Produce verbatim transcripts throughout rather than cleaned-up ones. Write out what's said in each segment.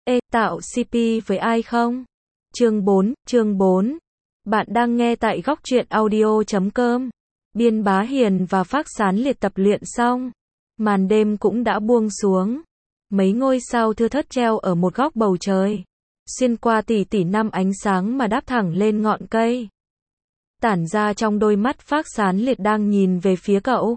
Ê, tạo xê pê với ai không? Chương bốn, chương bốn. Bạn đang nghe tại góc truyện audio chấm com. Biên Bá Hiền và Phác Sán Liệt tập luyện xong. Màn đêm cũng đã buông xuống. Mấy ngôi sao thưa thớt treo ở một góc bầu trời. Xuyên qua tỷ tỷ năm ánh sáng mà đáp thẳng lên ngọn cây. Tản ra trong đôi mắt Phác Sán Liệt đang nhìn về phía cậu.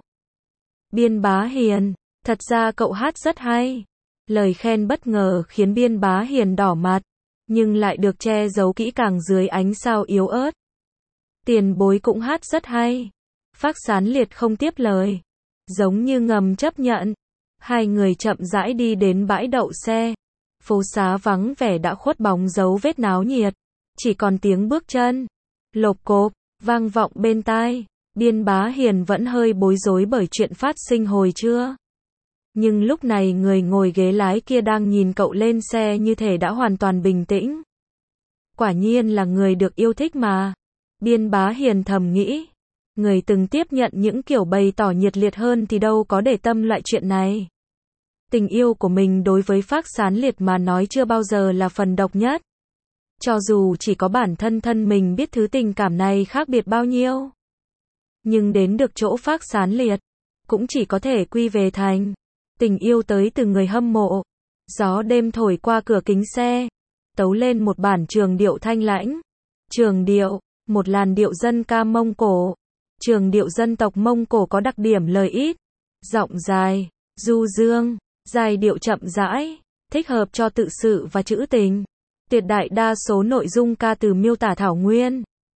Biên Bá Hiền, thật ra cậu hát rất hay. Lời khen bất ngờ khiến Biên Bá Hiền đỏ mặt, nhưng lại được che giấu kỹ càng dưới ánh sao yếu ớt. Tiền bối cũng hát rất hay. Phác Sán Liệt không tiếp lời, giống như ngầm chấp nhận. Hai người chậm rãi đi đến bãi đậu xe. Phố xá vắng vẻ đã khuất bóng dấu vết náo nhiệt, chỉ còn tiếng bước chân lộp cộp vang vọng bên tai. Biên Bá Hiền vẫn hơi bối rối bởi chuyện phát sinh hồi trưa. Nhưng lúc này người ngồi ghế lái kia đang nhìn cậu lên xe như thể đã hoàn toàn bình tĩnh. Quả nhiên là người được yêu thích mà. Biên Bá Hiền thầm nghĩ. Người từng tiếp nhận những kiểu bày tỏ nhiệt liệt hơn thì đâu có để tâm loại chuyện này. Tình yêu của mình đối với Phác Sán Liệt mà nói chưa bao giờ là phần độc nhất. Cho dù chỉ có bản thân thân mình biết thứ tình cảm này khác biệt bao nhiêu. Nhưng đến được chỗ Phác Sán Liệt, cũng chỉ có thể quy về thành tình yêu tới từ người hâm mộ. Gió đêm thổi qua cửa kính xe, tấu lên một bản trường điệu thanh lãnh. Trường điệu, một làn điệu dân ca Mông Cổ. Trường điệu dân tộc Mông Cổ có đặc điểm lời ít, giọng dài, du dương, giai điệu chậm rãi, thích hợp cho tự sự và trữ tình. Tuyệt đại đa số nội dung ca từ miêu tả thảo nguyên,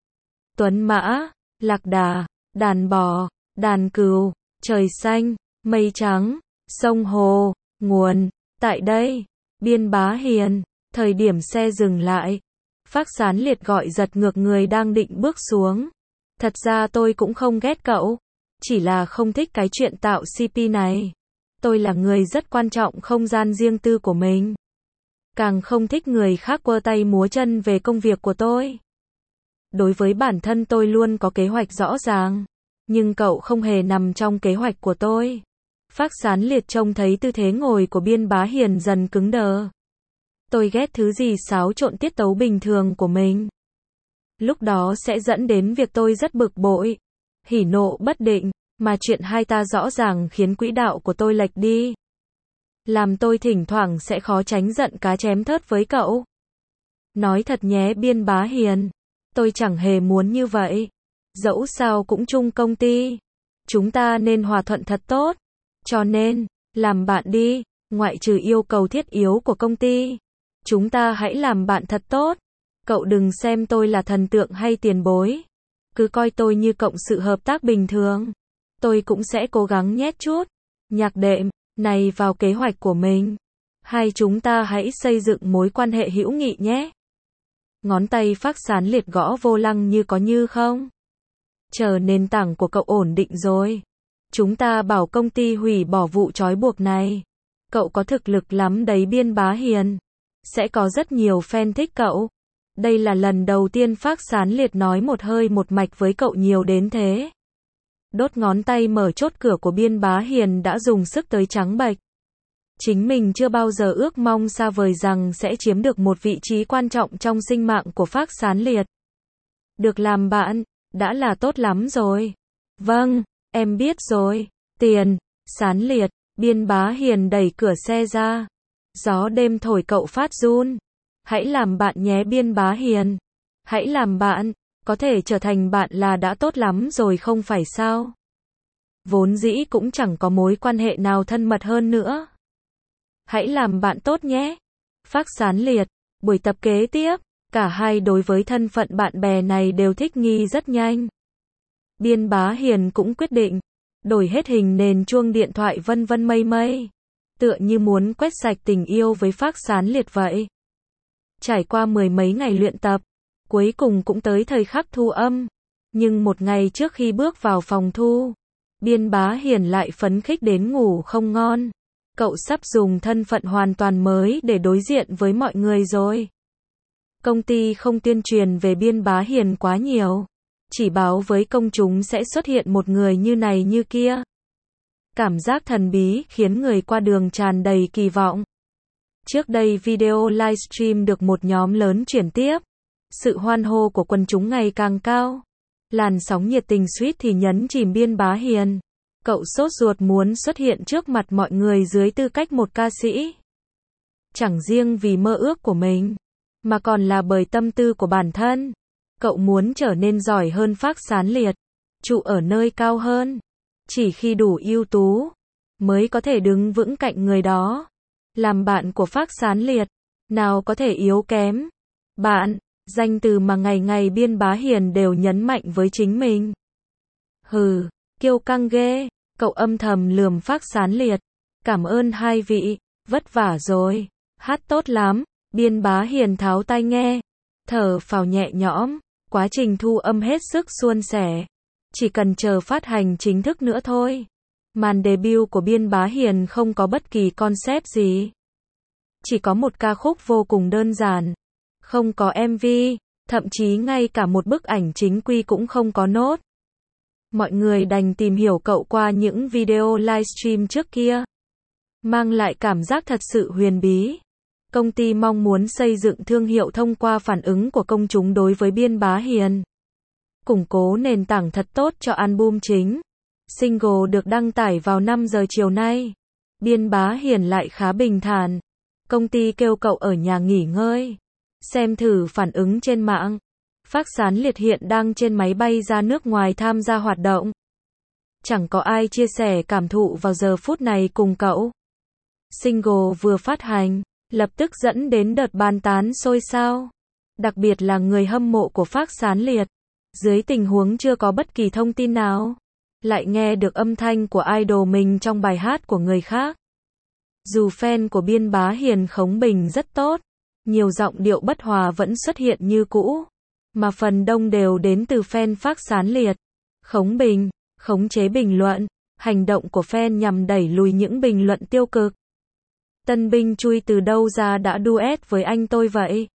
tuấn mã, lạc đà, đàn bò, đàn cừu, trời xanh, mây trắng, sông hồ, nguồn. Tại đây, Biên Bá Hiền, thời điểm xe dừng lại, Phác Sán Liệt gọi giật ngược người đang định bước xuống. Thật ra tôi cũng không ghét cậu, chỉ là không thích cái chuyện tạo xê pê này. Tôi là người rất quan trọng không gian riêng tư của mình. Càng không thích người khác quơ tay múa chân về công việc của tôi. Đối với bản thân tôi luôn có kế hoạch rõ ràng, nhưng cậu không hề nằm trong kế hoạch của tôi. Phác Sán Liệt trông thấy tư thế ngồi của Biên Bá Hiền dần cứng đờ. Tôi ghét thứ gì xáo trộn tiết tấu bình thường của mình. Lúc đó sẽ dẫn đến việc tôi rất bực bội, hỉ nộ bất định, mà chuyện hai ta rõ ràng khiến quỹ đạo của tôi lệch đi. Làm tôi thỉnh thoảng sẽ khó tránh giận cá chém thớt với cậu. Nói thật nhé Biên Bá Hiền, tôi chẳng hề muốn như vậy. Dẫu sao cũng chung công ty, chúng ta nên hòa thuận thật tốt. Cho nên, làm bạn đi, ngoại trừ yêu cầu thiết yếu của công ty. Chúng ta hãy làm bạn thật tốt. Cậu đừng xem tôi là thần tượng hay tiền bối. Cứ coi tôi như cộng sự hợp tác bình thường. Tôi cũng sẽ cố gắng nhét chút nhạc đệm này vào kế hoạch của mình. Hai chúng ta hãy xây dựng mối quan hệ hữu nghị nhé. Ngón tay Phác Sán Liệt gõ vô lăng như có như không. Chờ nền tảng của cậu ổn định rồi, chúng ta bảo công ty hủy bỏ vụ trói buộc này. Cậu có thực lực lắm đấy Biên Bá Hiền. Sẽ có rất nhiều fan thích cậu. Đây là lần đầu tiên Phác Sán Liệt nói một hơi một mạch với cậu nhiều đến thế. Đốt ngón tay mở chốt cửa của Biên Bá Hiền đã dùng sức tới trắng bệch. Chính mình chưa bao giờ ước mong xa vời rằng sẽ chiếm được một vị trí quan trọng trong sinh mạng của Phác Sán Liệt. Được làm bạn, đã là tốt lắm rồi. Vâng, em biết rồi. Tiền, Sán Liệt. Biên Bá Hiền đẩy cửa xe ra. Gió đêm thổi cậu phát run. Hãy làm bạn nhé Biên Bá Hiền. Hãy làm bạn, có thể trở thành bạn là đã tốt lắm rồi không phải sao? Vốn dĩ cũng chẳng có mối quan hệ nào thân mật hơn nữa. Hãy làm bạn tốt nhé. Phác Sán Liệt. Buổi tập kế tiếp, cả hai đối với thân phận bạn bè này đều thích nghi rất nhanh. Biên Bá Hiền cũng quyết định đổi hết hình nền chuông điện thoại vân vân mây mây. Tựa như muốn quét sạch tình yêu với Phác Sán Liệt vậy. Trải qua mười mấy ngày luyện tập, cuối cùng cũng tới thời khắc thu âm. Nhưng một ngày trước khi bước vào phòng thu, Biên Bá Hiền lại phấn khích đến ngủ không ngon. Cậu sắp dùng thân phận hoàn toàn mới để đối diện với mọi người rồi. Công ty không tuyên truyền về Biên Bá Hiền quá nhiều. Chỉ báo với công chúng sẽ xuất hiện một người như này như kia. Cảm giác thần bí khiến người qua đường tràn đầy kỳ vọng. Trước đây video livestream được một nhóm lớn chuyển tiếp. Sự hoan hô của quần chúng ngày càng cao. Làn sóng nhiệt tình suýt thì nhấn chìm Biên Bá Hiền. Cậu sốt ruột muốn xuất hiện trước mặt mọi người dưới tư cách một ca sĩ. Chẳng riêng vì mơ ước của mình, mà còn là bởi tâm tư của bản thân. Cậu muốn trở nên giỏi hơn Phác Sán Liệt, trụ ở nơi cao hơn. Chỉ khi đủ ưu tú, mới có thể đứng vững cạnh người đó. Làm bạn của Phác Sán Liệt, nào có thể yếu kém. Bạn, danh từ mà ngày ngày Biên Bá Hiền đều nhấn mạnh với chính mình. Hừ, kiêu căng ghê, cậu âm thầm lườm Phác Sán Liệt. Cảm ơn hai vị, vất vả rồi, hát tốt lắm. Biên Bá Hiền tháo tai nghe, thở phào nhẹ nhõm, quá trình thu âm hết sức suôn sẻ. Chỉ cần chờ phát hành chính thức nữa thôi. Màn debut của Biên Bá Hiền không có bất kỳ concept gì. Chỉ có một ca khúc vô cùng đơn giản. Không có em vê, thậm chí ngay cả một bức ảnh chính quy cũng không có nốt. Mọi người đành tìm hiểu cậu qua những video livestream trước kia. Mang lại cảm giác thật sự huyền bí. Công ty mong muốn xây dựng thương hiệu thông qua phản ứng của công chúng đối với Biên Bá Hiền. Củng cố nền tảng thật tốt cho album chính. Single được đăng tải vào năm giờ chiều nay. Biên Bá Hiền lại khá bình thản. Công ty kêu cậu ở nhà nghỉ ngơi. Xem thử phản ứng trên mạng. Phác Sán Liệt hiện đang trên máy bay ra nước ngoài tham gia hoạt động. Chẳng có ai chia sẻ cảm thụ vào giờ phút này cùng cậu. Single vừa phát hành, lập tức dẫn đến đợt bàn tán xôn xao. Đặc biệt là người hâm mộ của Phác Sán Liệt. Dưới tình huống chưa có bất kỳ thông tin nào, lại nghe được âm thanh của idol mình trong bài hát của người khác. Dù fan của Biên Bá Hiền khống bình rất tốt, nhiều giọng điệu bất hòa vẫn xuất hiện như cũ, mà phần đông đều đến từ fan Phác Sán Liệt. Khống bình, khống chế bình luận, hành động của fan nhằm đẩy lùi những bình luận tiêu cực. Tân binh chui từ đâu ra đã duet với anh tôi vậy?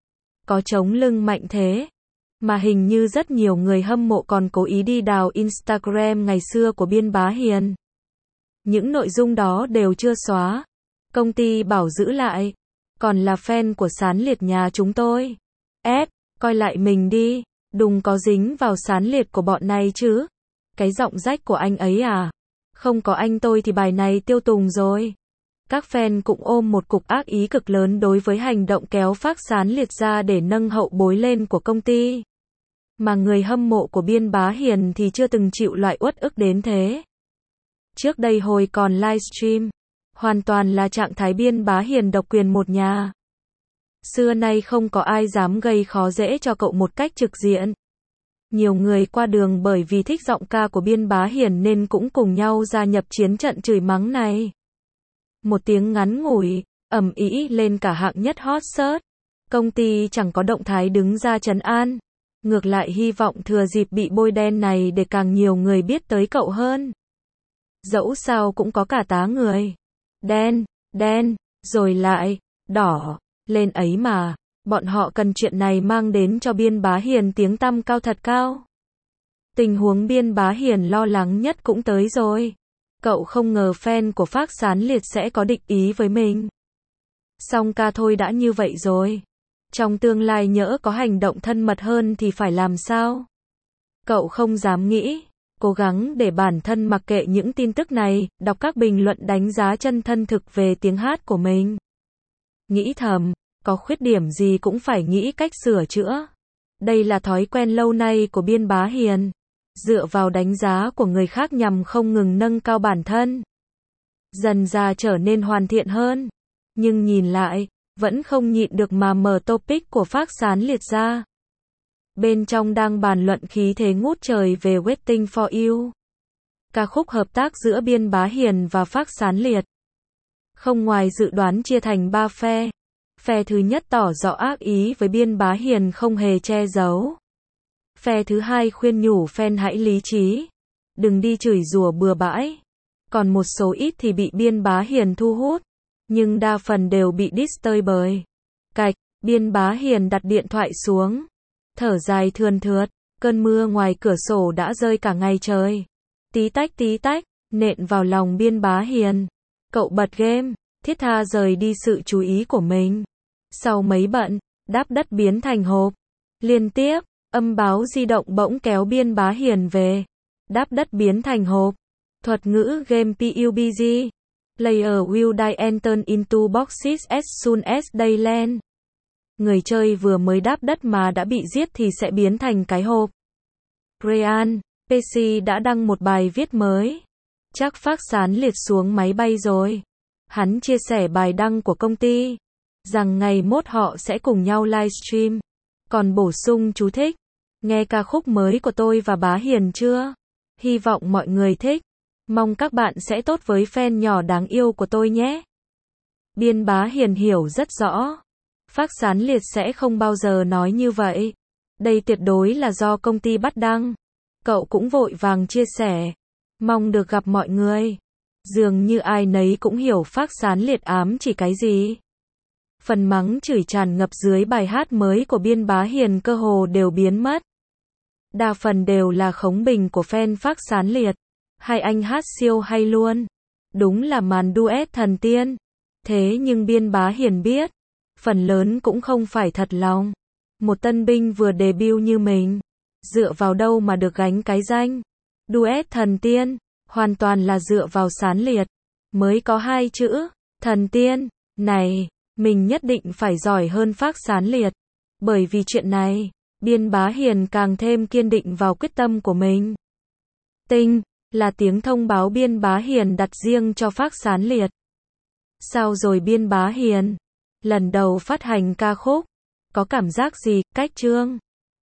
Có chống lưng mạnh thế, mà hình như rất nhiều người hâm mộ còn cố ý đi đào Instagram ngày xưa của Biên Bá Hiền. Những nội dung đó đều chưa xóa. Công ty bảo giữ lại. Còn là fan của Sán Liệt nhà chúng tôi. Ép, coi lại mình đi. Đừng có dính vào Sán Liệt của bọn này chứ. Cái giọng rách của anh ấy à? Không có anh tôi thì bài này tiêu tùng rồi. Các fan cũng ôm một cục ác ý cực lớn đối với hành động kéo Phác Sán Liệt ra để nâng hậu bối lên của công ty. Mà người hâm mộ của Biên Bá Hiền thì chưa từng chịu loại uất ức đến thế. Trước đây hồi còn livestream, hoàn toàn là trạng thái Biên Bá Hiền độc quyền một nhà. Xưa nay không có ai dám gây khó dễ cho cậu một cách trực diện. Nhiều người qua đường bởi vì thích giọng ca của Biên Bá Hiền nên cũng cùng nhau gia nhập chiến trận chửi mắng này. Một tiếng ngắn ngủi, ầm ĩ lên cả hạng nhất hot search. Công ty chẳng có động thái đứng ra trấn an. Ngược lại hy vọng thừa dịp bị bôi đen này để càng nhiều người biết tới cậu hơn. Dẫu sao cũng có cả tá người. Đen, đen, rồi lại, đỏ, lên ấy mà. Bọn họ cần chuyện này mang đến cho Biên Bá Hiền tiếng tăm cao thật cao. Tình huống Biên Bá Hiền lo lắng nhất cũng tới rồi. Cậu không ngờ fan của Phác Sán Liệt sẽ có địch ý với mình. Song ca thôi đã như vậy rồi. Trong tương lai nhỡ có hành động thân mật hơn thì phải làm sao? Cậu không dám nghĩ, cố gắng để bản thân mặc kệ những tin tức này, đọc các bình luận đánh giá chân thân thực về tiếng hát của mình. Nghĩ thầm, có khuyết điểm gì cũng phải nghĩ cách sửa chữa. Đây là thói quen lâu nay của Biên Bá Hiền. Dựa vào đánh giá của người khác nhằm không ngừng nâng cao bản thân. Dần ra trở nên hoàn thiện hơn. Nhưng nhìn lại, vẫn không nhịn được mà mở topic của Phác Sán Liệt ra. Bên trong đang bàn luận khí thế ngút trời về Waiting for You. Ca khúc hợp tác giữa Biên Bá Hiền và Phác Sán Liệt. Không ngoài dự đoán chia thành ba phe. Phe thứ nhất tỏ rõ ác ý với Biên Bá Hiền không hề che giấu. Phe thứ hai khuyên nhủ fan hãy lý trí. Đừng đi chửi rủa bừa bãi. Còn một số ít thì bị Biên Bá Hiền thu hút. Nhưng đa phần đều bị diss tơi bời. Cạch, Biên Bá Hiền đặt điện thoại xuống. Thở dài thườn thượt. Cơn mưa ngoài cửa sổ đã rơi cả ngày trời. Tí tách tí tách, nện vào lòng Biên Bá Hiền. Cậu bật game. thiết tha rời đi sự chú ý của mình. Sau mấy bận, đáp đất biến thành hộp. Liên tiếp, âm báo di động bỗng kéo Biên Bá Hiền về. Đáp đất biến thành hộp. Thuật ngữ game pê u bê giê. Player will die and turn into boxes as soon as they land. Người chơi vừa mới đáp đất mà đã bị giết thì sẽ biến thành cái hộp. Ryan, pê xê đã đăng một bài viết mới. Chắc Phác Sán Liệt xuống máy bay rồi. Hắn chia sẻ bài đăng của công ty, rằng ngày mốt họ sẽ cùng nhau livestream. Còn bổ sung chú thích. Nghe ca khúc mới của tôi và Bá Hiền chưa? Hy vọng mọi người thích. Mong các bạn sẽ tốt với fan nhỏ đáng yêu của tôi nhé. Biên Bá Hiền hiểu rất rõ. Phác Sán Liệt sẽ không bao giờ nói như vậy. Đây tuyệt đối là do công ty bắt đăng. Cậu cũng vội vàng chia sẻ. Mong được gặp mọi người. Dường như ai nấy cũng hiểu Phác Sán Liệt ám chỉ cái gì. Phần mắng chửi tràn ngập dưới bài hát mới của Biên Bá Hiền cơ hồ đều biến mất. Đa phần đều là khống bình của fan Phác Sán Liệt. Hai anh hát siêu hay luôn. Đúng là màn duet thần tiên. Thế nhưng Biên Bá Hiền biết, phần lớn cũng không phải thật lòng. Một tân binh vừa debut như mình, dựa vào đâu mà được gánh cái danh duet thần tiên, hoàn toàn là dựa vào Sán Liệt. Mới có hai chữ, thần tiên, này, mình nhất định phải giỏi hơn Phác Sán Liệt. Bởi vì chuyện này, Biên Bá Hiền càng thêm kiên định vào quyết tâm của mình. Tinh, là tiếng thông báo Biên Bá Hiền đặt riêng cho Phác Sán Liệt. Sao rồi Biên Bá Hiền? Lần đầu phát hành ca khúc, có cảm giác gì? Cách chương